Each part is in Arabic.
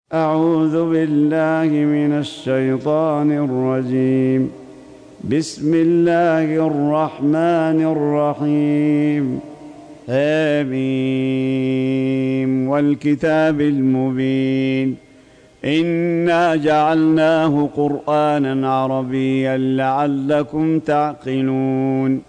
أعوذ بالله من الشيطان الرجيم. بسم الله الرحمن الرحيم. آمين والكتاب المبين. إنا جعلناه قرآنا عربيا لعلكم تعقلون.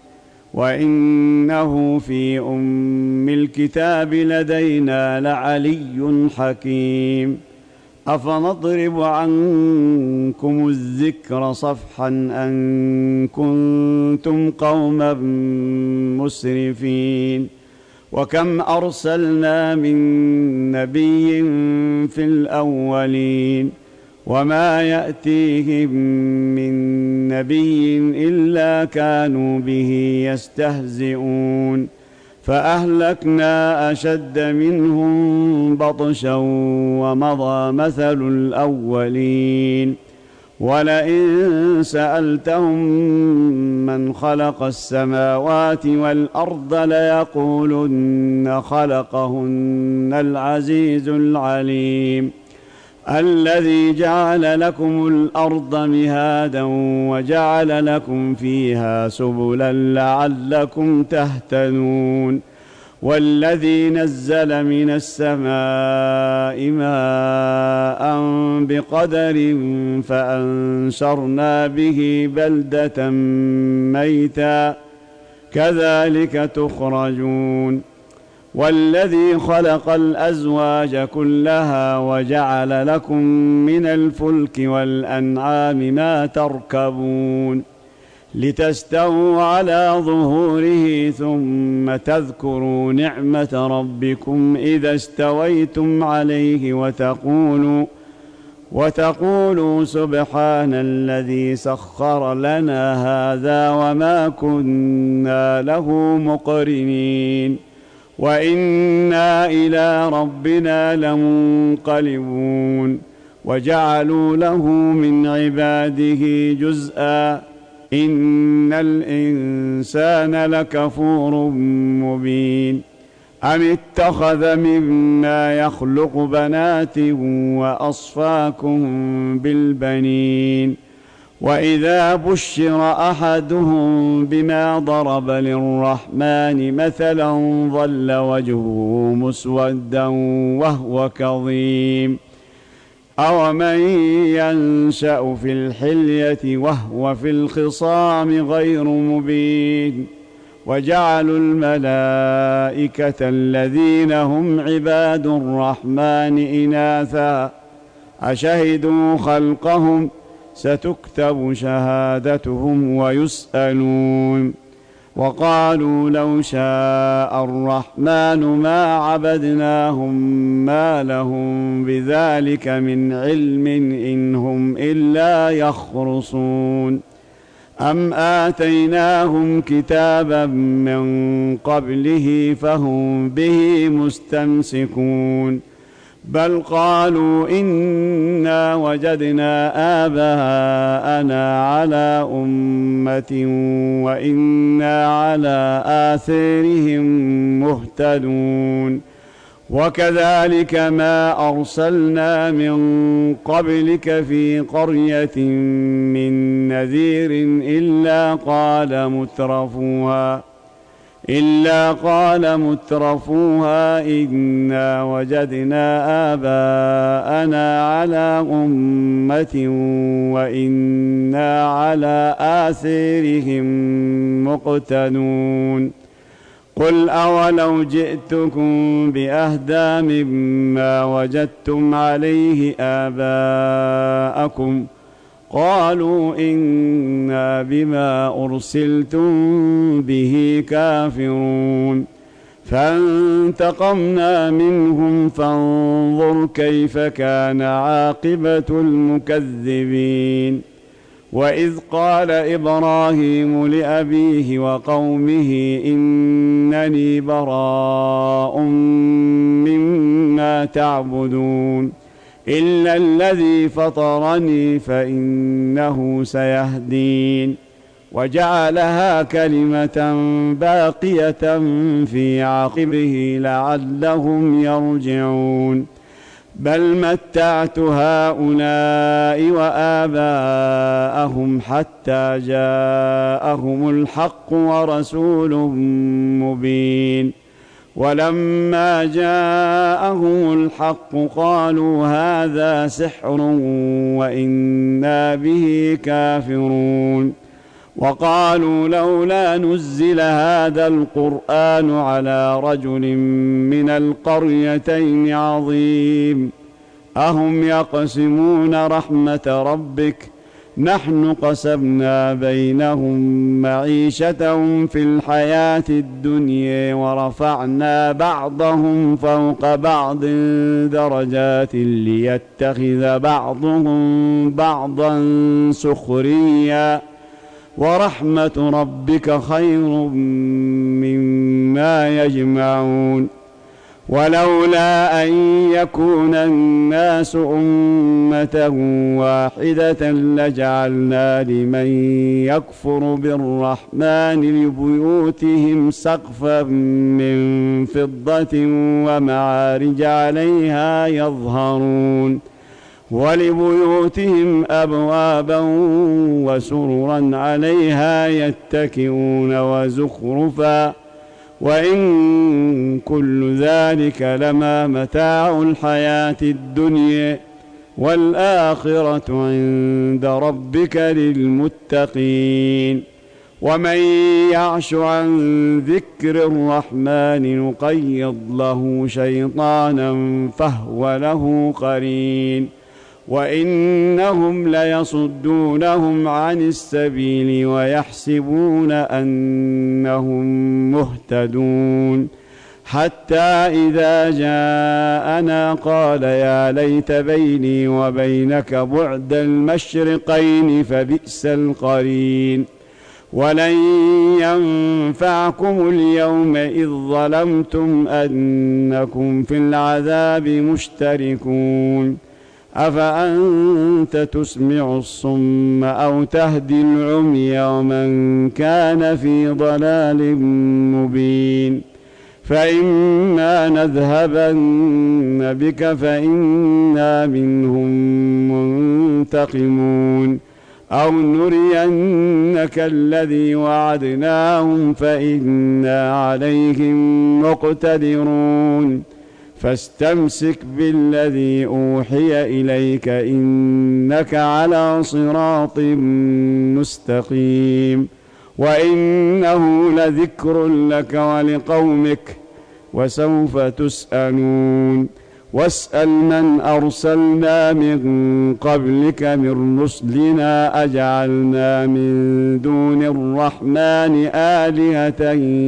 وإنه في أم الكتاب لدينا لعلي حكيم. أفنضرب عنكم الذكر صفحا أن كنتم قوما مسرفين. وكم أرسلنا من نبي في الأولين وما يأتيهم من نبي إلا كانوا به يستهزئون. فأهلكنا أشد منهم بطشا ومضى مثل الأولين. ولئن سألتهم من خلق السماوات والأرض ليقولن خلقهن العزيز العليم. الذي جعل لكم الأرض مهادا وجعل لكم فيها سبلا لعلكم تهتدون. والذي نزل من السماء ماء بقدر فأنشرنا به بلدة ميتا كذلك تخرجون. والذي خلق الأزواج كلها وجعل لكم من الفلك والأنعام ما تركبون لتستووا على ظهوره ثم تذكروا نعمة ربكم إذا استويتم عليه وتقولوا سبحان الذي سخر لنا هذا وما كنا له مقرنين وإنا إلى ربنا لمنقلبون. وجعلوا له من عباده جزءا إن الإنسان لكفور مبين. أم اتخذ مما يخلق بنات وأصفاكم بالبنين. وإذا بشر أحدهم بما ضرب للرحمن مثلا ظل وجهه مسودا وهو كظيم. أومن ينشأ في الحلية وهو في الخصام غير مبين. وجعلوا الملائكة الذين هم عباد الرحمن إناثا أشهدوا خلقهم ستكتب شهادتهم ويسألون. وقالوا لو شاء الرحمن ما عبدناهم ما لهم بذلك من علم إن هم إلا يخرصون. أم آتيناهم كتابا من قبله فهم به مستمسكون. بل قالوا إنا وجدنا آباءنا على أمة وإنا على آثارهم مهتدون. وكذلك ما أرسلنا من قبلك في قرية من نذير إلا قال مترفوها إنا وجدنا آباءنا على أمة وإنا على آثارهم مقتدون. قل أولو جئتكم بأهدى مما وجدتم عليه آباءكم قالوا إنا بما أرسلتم به كافرون. فانتقمنا منهم فانظر كيف كان عاقبة المكذبين. وإذ قال إبراهيم لأبيه وقومه إنني براء مما تعبدون إلا الذي فطرني فإنه سيهدين. وجعلها كلمة باقية في عقبه لعلهم يرجعون. بل متعت هؤلاء وآباءهم حتى جاءهم الحق ورسول مبين ولما جاءهم الحق قالوا هذا سحر وإنا به كافرون وقالوا لولا نزل هذا القرآن على رجل من القريتين عظيم أهم يقسمون رحمة ربك نحن قسمنا بينهم معيشتهم في الحياة الدنيا ورفعنا بعضهم فوق بعض درجات ليتخذ بعضهم بعضا سخريا ورحمة ربك خير مما يجمعون ولولا أن يكون الناس أمة واحدة لجعلنا لمن يكفر بالرحمن لبيوتهم سقفا من فضة ومعارج عليها يظهرون ولبيوتهم أبوابا وسررا عليها يتكئون وزخرفا وإن كل ذلك لما متاع الحياة الدنيا والآخرة عند ربك للمتقين ومن يعش عن ذكر الرحمن نقيض له شيطانا فهو له قرين وإنهم ليصدونهم عن السبيل ويحسبون أنهم مهتدون حتى إذا جاءنا قال يا ليت بيني وبينك بعد المشرقين فبئس القرين ولن ينفعكم اليوم إذ ظلمتم أنكم في العذاب مشتركون أفأنت تسمع الصم أو تهدي العمي ومن كان في ضلال مبين فإما نذهبن بك فإنا منهم منتقمون أو نرينك الذي وعدناهم فإنا عليهم مقتدرون فاستمسك بالذي أوحي إليك إنك على صراط مستقيم وإنه لذكر لك ولقومك وسوف تسألون واسأل من أرسلنا من قبلك من رسلنا أجعلنا من دون الرحمن آلهة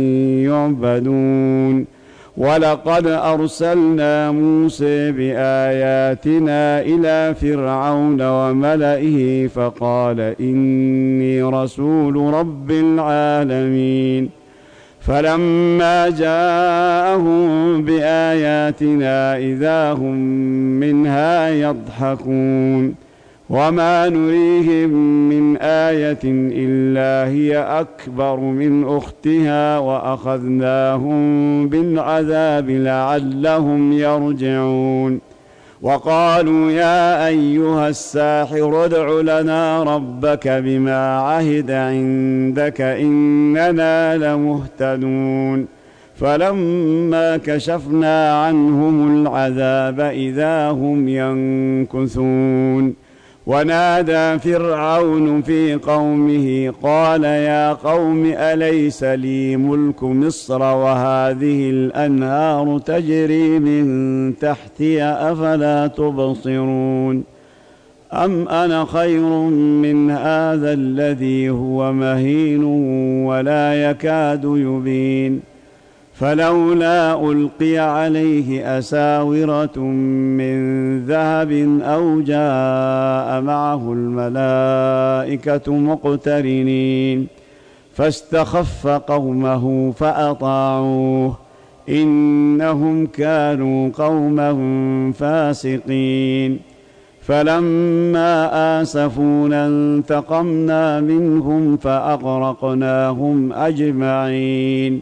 يعبدون ولقد أرسلنا موسى بآياتنا إلى فرعون وملئه فقال إني رسول رب العالمين فلما جاءهم بآياتنا إذا هم منها يضحكون وما نريهم من آية إلا هي أكبر من أختها وأخذناهم بالعذاب لعلهم يرجعون وقالوا يا أيها الساحر ادع لنا ربك بما عهد عندك إننا لمهتدون فلما كشفنا عنهم العذاب إذا هم ينكثون ونادى فرعون في قومه قال يا قوم أليس لي ملك مصر وهذه الأنهار تجري من تحتي أفلا تبصرون أم أنا خير من هذا الذي هو مهين ولا يكاد يبين فلولا ألقي عليه أساورة من ذهب أو جاء معه الملائكة مقترنين فاستخف قومه فأطاعوه إنهم كانوا قوما فاسقين فلما آسفونا انتقمنا منهم فأغرقناهم أجمعين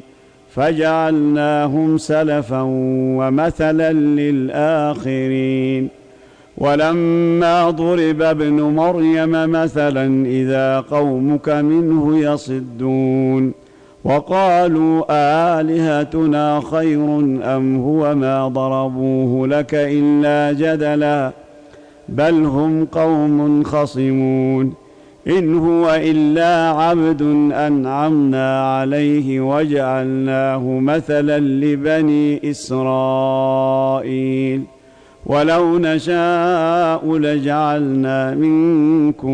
فجعلناهم سلفا ومثلا للآخرين. ولما ضرب ابن مريم مثلا إذا قومك منه يصدون وقالوا آلهتنا خير أم هو ما ضربوه لك إلا جدلا بل هم قوم خصمون. إن هو إلا عبد أنعمنا عليه وجعلناه مثلا لبني إسرائيل ولو نشاء لجعلنا منكم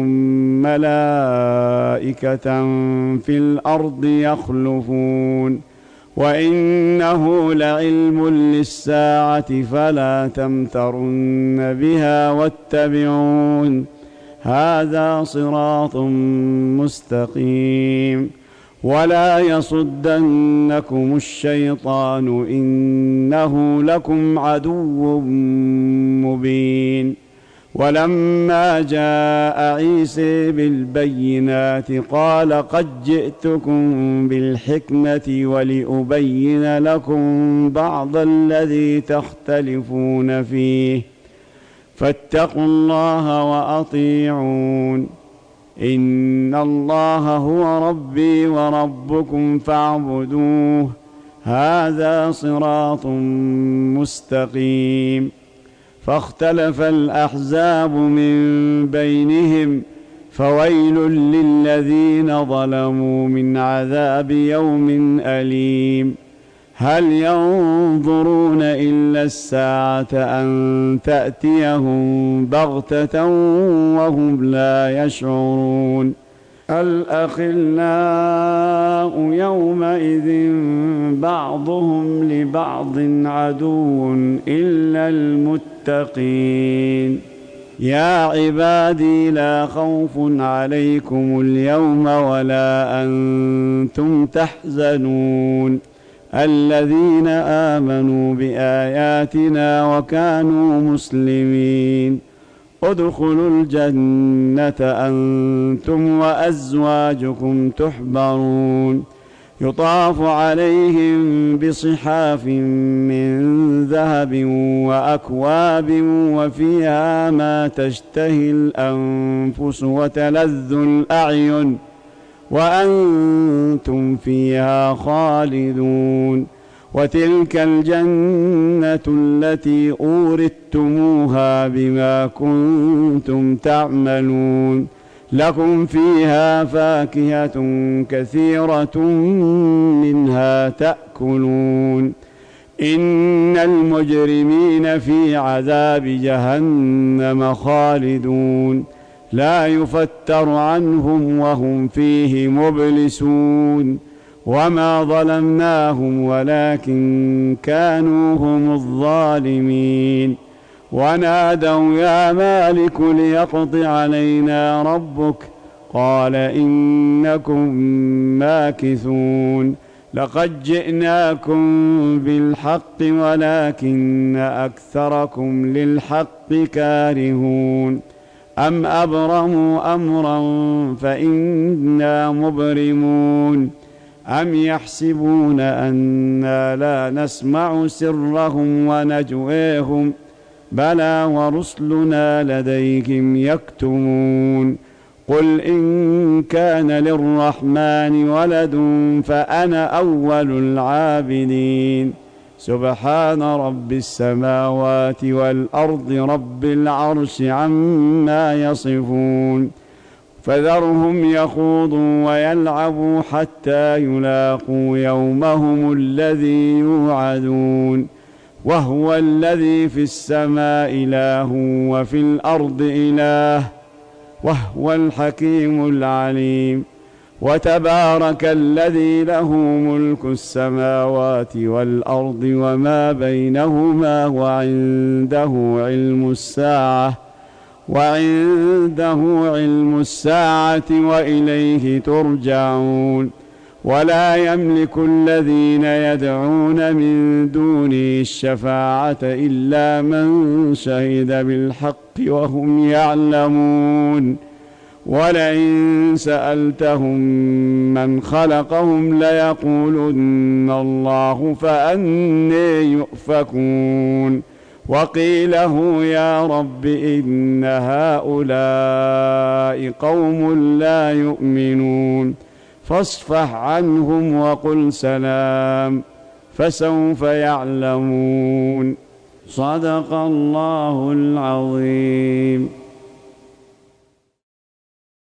ملائكة في الأرض يخلفون وإنه لعلم للساعة فلا تمترن بها واتبعون هذا صراط مستقيم. ولا يصدنكم الشيطان إنه لكم عدو مبين. ولما جاء عيسى بالبينات قال قد جئتكم بالحكمة ولأبين لكم بعض الذي تختلفون فيه فاتقوا الله وأطيعون. إن الله هو ربي وربكم فاعبدوه هذا صراط مستقيم. فاختلف الأحزاب من بينهم فويل للذين ظلموا من عذاب يوم أليم. هل ينظرون إلا الساعة أن تأتيهم بغتة وهم لا يشعرون. الأخلاء يومئذ بعضهم لبعض عدو إلا المتقين. يا عبادي لا خوف عليكم اليوم ولا أنتم تحزنون الذين آمنوا بآياتنا وكانوا مسلمين ادخلوا الجنة أنتم وأزواجكم تحبرون يطاف عليهم بصحاف من ذهب وأكواب وفيها ما تشتهي الأنفس وتلذ الأعين وأنتم فيها خالدون. وتلك الجنة التي أورثتموها بما كنتم تعملون لكم فيها فاكهة كثيرة منها تأكلون. إن المجرمين في عذاب جهنم خالدون لا يفتر عنهم وهم فيه مبلسون. وما ظلمناهم ولكن كانوا هم الظالمين. ونادوا يا مالك ليقض علينا ربك قال إنكم ماكثون. لقد جئناكم بالحق ولكن أكثركم للحق كارهون. أم أبرموا أمرا فإنا مبرمون. أم يحسبون أنا لا نسمع سرهم ونجويهم بلى ورسلنا لديهم يكتمون. قل إن كان للرحمن ولد فأنا أول العابدين. سبحان رب السماوات والأرض رب العرش عما يصفون. فذرهم يخوضوا ويلعبوا حتى يلاقوا يومهم الذي يوعدون. وهو الذي في السماء إله وفي الأرض إله وهو الحكيم العليم. وتبارك الذي له ملك السماوات والأرض وما بينهما وعنده علم الساعة وإليه ترجعون. ولا يملك الذين يدعون من دونه الشفاعة إلا من شهد بالحق وهم يعلمون. ولئن سألتهم من خلقهم ليقولن الله فأني يؤفكون وقيله يا رب إن هؤلاء قوم لا يؤمنون فاصفح عنهم وقل سلام فسوف يعلمون. صدق الله العظيم.